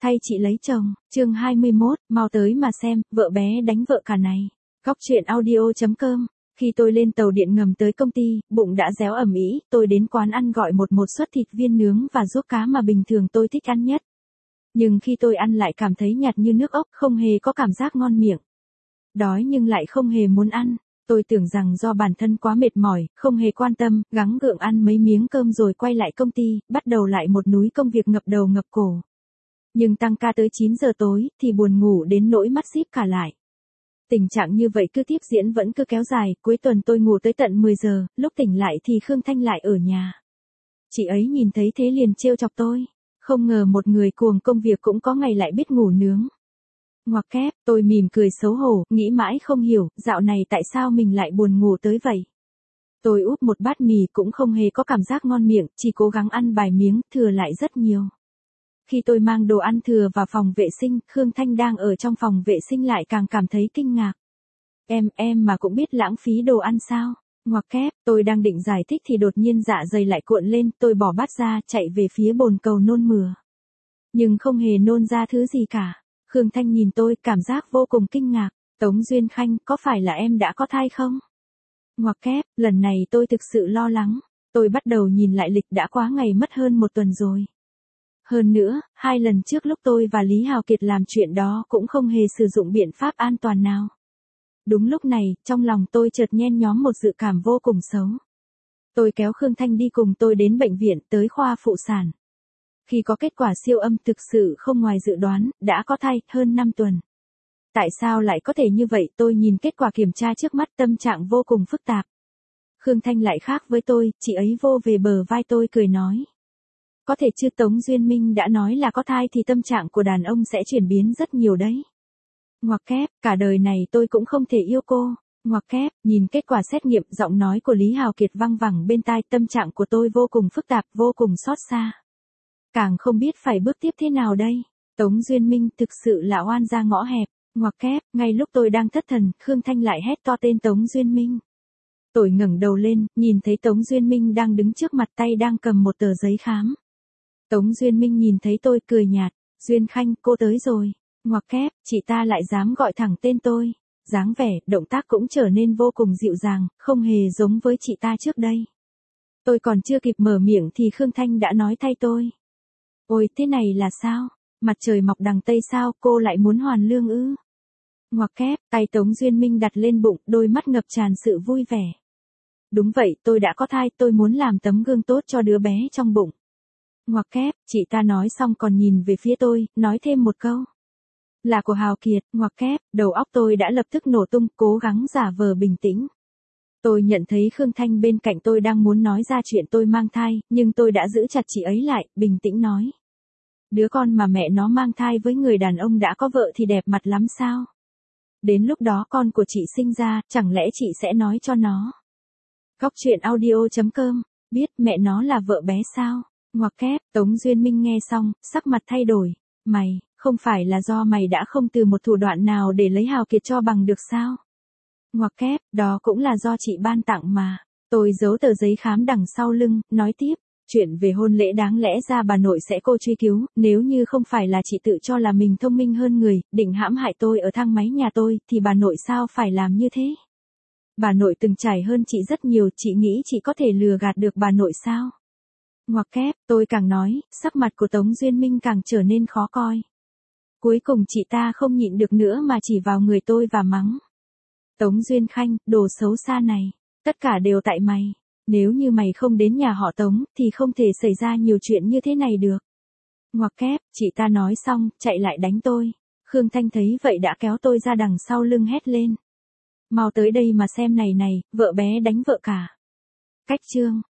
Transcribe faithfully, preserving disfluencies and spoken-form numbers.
Thay chị lấy chồng, chương hai mươi mốt, mau tới mà xem, vợ bé đánh vợ cả này. Góc truyện audio chấm com. Khi tôi lên tàu điện ngầm tới công ty, bụng đã réo ầm ĩ, tôi đến quán ăn gọi một một suất thịt viên nướng và ruốc cá mà bình thường tôi thích ăn nhất. Nhưng khi tôi ăn lại cảm thấy nhạt như nước ốc, không hề có cảm giác ngon miệng. Đói nhưng lại không hề muốn ăn. Tôi tưởng rằng do bản thân quá mệt mỏi, không hề quan tâm, gắng gượng ăn mấy miếng cơm rồi quay lại công ty, bắt đầu lại một núi công việc ngập đầu ngập cổ. Nhưng tăng ca tới chín giờ tối, thì buồn ngủ đến nỗi mắt díp cả lại. Tình trạng như vậy cứ tiếp diễn vẫn cứ kéo dài, cuối tuần tôi ngủ tới tận mười giờ, lúc tỉnh lại thì Khương Thanh lại ở nhà. Chị ấy nhìn thấy thế liền trêu chọc tôi. Không ngờ một người cuồng công việc cũng có ngày lại biết ngủ nướng. Ngoặc kép, tôi mỉm cười xấu hổ, nghĩ mãi không hiểu, dạo này tại sao mình lại buồn ngủ tới vậy. Tôi úp một bát mì cũng không hề có cảm giác ngon miệng, chỉ cố gắng ăn vài miếng, thừa lại rất nhiều. Khi tôi mang đồ ăn thừa vào phòng vệ sinh, Khương Thanh đang ở trong phòng vệ sinh lại càng cảm thấy kinh ngạc. Em, em mà cũng biết lãng phí đồ ăn sao? Ngoặc kép, tôi đang định giải thích thì đột nhiên dạ dày lại cuộn lên, tôi bỏ bát ra, chạy về phía bồn cầu nôn mửa. Nhưng không hề nôn ra thứ gì cả. Khương Thanh nhìn tôi, cảm giác vô cùng kinh ngạc. Tống Duyên Khanh, có phải là em đã có thai không? Ngoặc kép, lần này tôi thực sự lo lắng. Tôi bắt đầu nhìn lại lịch đã quá ngày mất hơn một tuần rồi. Hơn nữa, hai lần trước lúc tôi và Lý Hào Kiệt làm chuyện đó cũng không hề sử dụng biện pháp an toàn nào. Đúng lúc này, trong lòng tôi chợt nhen nhóm một dự cảm vô cùng xấu. Tôi kéo Khương Thanh đi cùng tôi đến bệnh viện, tới khoa phụ sản. Khi có kết quả siêu âm thực sự không ngoài dự đoán, đã có thai, hơn năm tuần. Tại sao lại có thể như vậy? Tôi nhìn kết quả kiểm tra trước mắt, tâm trạng vô cùng phức tạp. Khương Thanh lại khác với tôi, chị ấy vô về bờ vai tôi cười nói. Có thể chứ, Tống Duyên Minh đã nói là có thai thì tâm trạng của đàn ông sẽ chuyển biến rất nhiều đấy. Ngoặc kép, cả đời này tôi cũng không thể yêu cô. Ngoặc kép, nhìn kết quả xét nghiệm, giọng nói của Lý Hào Kiệt văng vẳng bên tai, tâm trạng của tôi vô cùng phức tạp, vô cùng xót xa. Càng không biết phải bước tiếp thế nào đây. Tống Duyên Minh thực sự là oan ra ngõ hẹp. Ngoặc kép, ngay lúc tôi đang thất thần, Khương Thanh lại hét to tên Tống Duyên Minh. Tôi ngẩng đầu lên, nhìn thấy Tống Duyên Minh đang đứng trước mặt, tay đang cầm một tờ giấy khám. Tống Duyên Minh nhìn thấy tôi cười nhạt. Duyên Khanh, cô tới rồi. Ngoặc kép, chị ta lại dám gọi thẳng tên tôi. Dáng vẻ, động tác cũng trở nên vô cùng dịu dàng, không hề giống với chị ta trước đây. Tôi còn chưa kịp mở miệng thì Khương Thanh đã nói thay tôi. Ôi, thế này là sao? Mặt trời mọc đằng Tây sao, cô lại muốn hoàn lương ư? Ngoặc kép, tay Tống Duyên Minh đặt lên bụng, đôi mắt ngập tràn sự vui vẻ. Đúng vậy, tôi đã có thai, tôi muốn làm tấm gương tốt cho đứa bé trong bụng. Ngoặc kép, chị ta nói xong còn nhìn về phía tôi, nói thêm một câu. Là của Hào Kiệt. Ngoặc kép, đầu óc tôi đã lập tức nổ tung, cố gắng giả vờ bình tĩnh. Tôi nhận thấy Khương Thanh bên cạnh tôi đang muốn nói ra chuyện tôi mang thai, nhưng tôi đã giữ chặt chị ấy lại, bình tĩnh nói. Đứa con mà mẹ nó mang thai với người đàn ông đã có vợ thì đẹp mặt lắm sao? Đến lúc đó con của chị sinh ra, chẳng lẽ chị sẽ nói cho nó? Góc truyện audio chấm com, biết mẹ nó là vợ bé sao? Ngoặc kép, Tống Duyên Minh nghe xong, sắc mặt thay đổi. Mày, không phải là do mày đã không từ một thủ đoạn nào để lấy Hào Kiệt cho bằng được sao? Ngoặc kép, đó cũng là do chị ban tặng mà. Tôi giấu tờ giấy khám đằng sau lưng, nói tiếp. Chuyện về hôn lễ đáng lẽ ra bà nội sẽ cô truy cứu, nếu như không phải là chị tự cho là mình thông minh hơn người, định hãm hại tôi ở thang máy nhà tôi, thì bà nội sao phải làm như thế? Bà nội từng trải hơn chị rất nhiều, chị nghĩ chị có thể lừa gạt được bà nội sao? Ngoặc kép, tôi càng nói, sắc mặt của Tống Duyên Minh càng trở nên khó coi. Cuối cùng chị ta không nhịn được nữa mà chỉ vào người tôi và mắng. Tống Duyên Khanh, đồ xấu xa này, tất cả đều tại mày. Nếu như mày không đến nhà họ Tống, thì không thể xảy ra nhiều chuyện như thế này được. Ngoặc kép, chị ta nói xong, chạy lại đánh tôi. Khương Thanh thấy vậy đã kéo tôi ra đằng sau lưng hét lên. Mau tới đây mà xem này này, vợ bé đánh vợ cả. Cách chương.